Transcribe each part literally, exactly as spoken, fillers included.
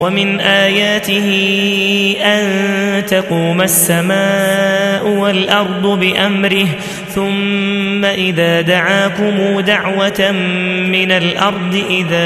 ومن آياته أن تقوم السماء والأرض بأمره ثم إذا دعاكم دعوة من الأرض إذا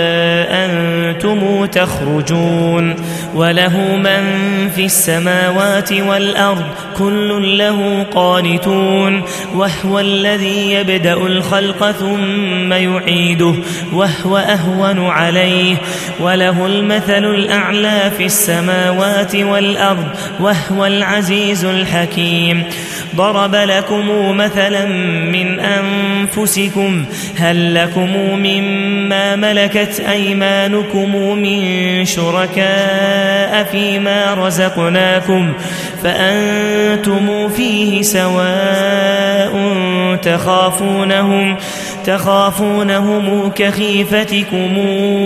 أنتم تخرجون وله من في السماوات والأرض كل له قانتون وهو الذي يبدأ الخلق ثم يعيده وهو أهون عليه وله المثل الأعلى في السماوات والأرض وهو العزيز الحكيم ضرب لكم مثلا من أنفسكم هل لكم مما ملكت أيمانكم من شركاء فيما رزقناكم فأنتم فيه سواء تخافونهم تخافونهم كخيفتكم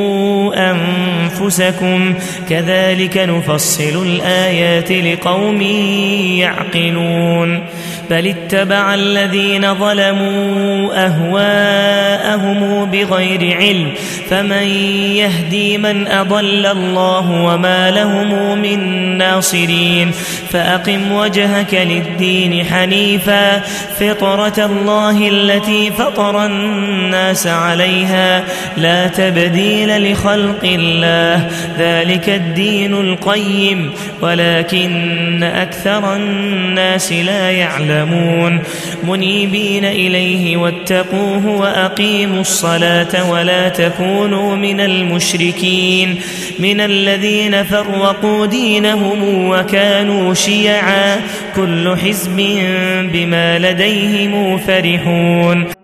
أنفسكم كذلك نفصل الآيات لقوم يعقلون بل اتبع الذين ظلموا أهواءهم بغير علم فمن يهدي من أضل الله وما لهم من ناصرين فأقم وجهك للدين حنيفا فطرة الله التي فطر الناس عليها لا تبديل لخلق الله ذلك الدين القيم ولكن أكثر الناس لا يعلمون منيبين إليه واتقوه وأقيموا الصلاة ولا تكونوا من المشركين من الذين فرقوا دينهم وكانوا شيعا كل حزب بما لديهم فرحون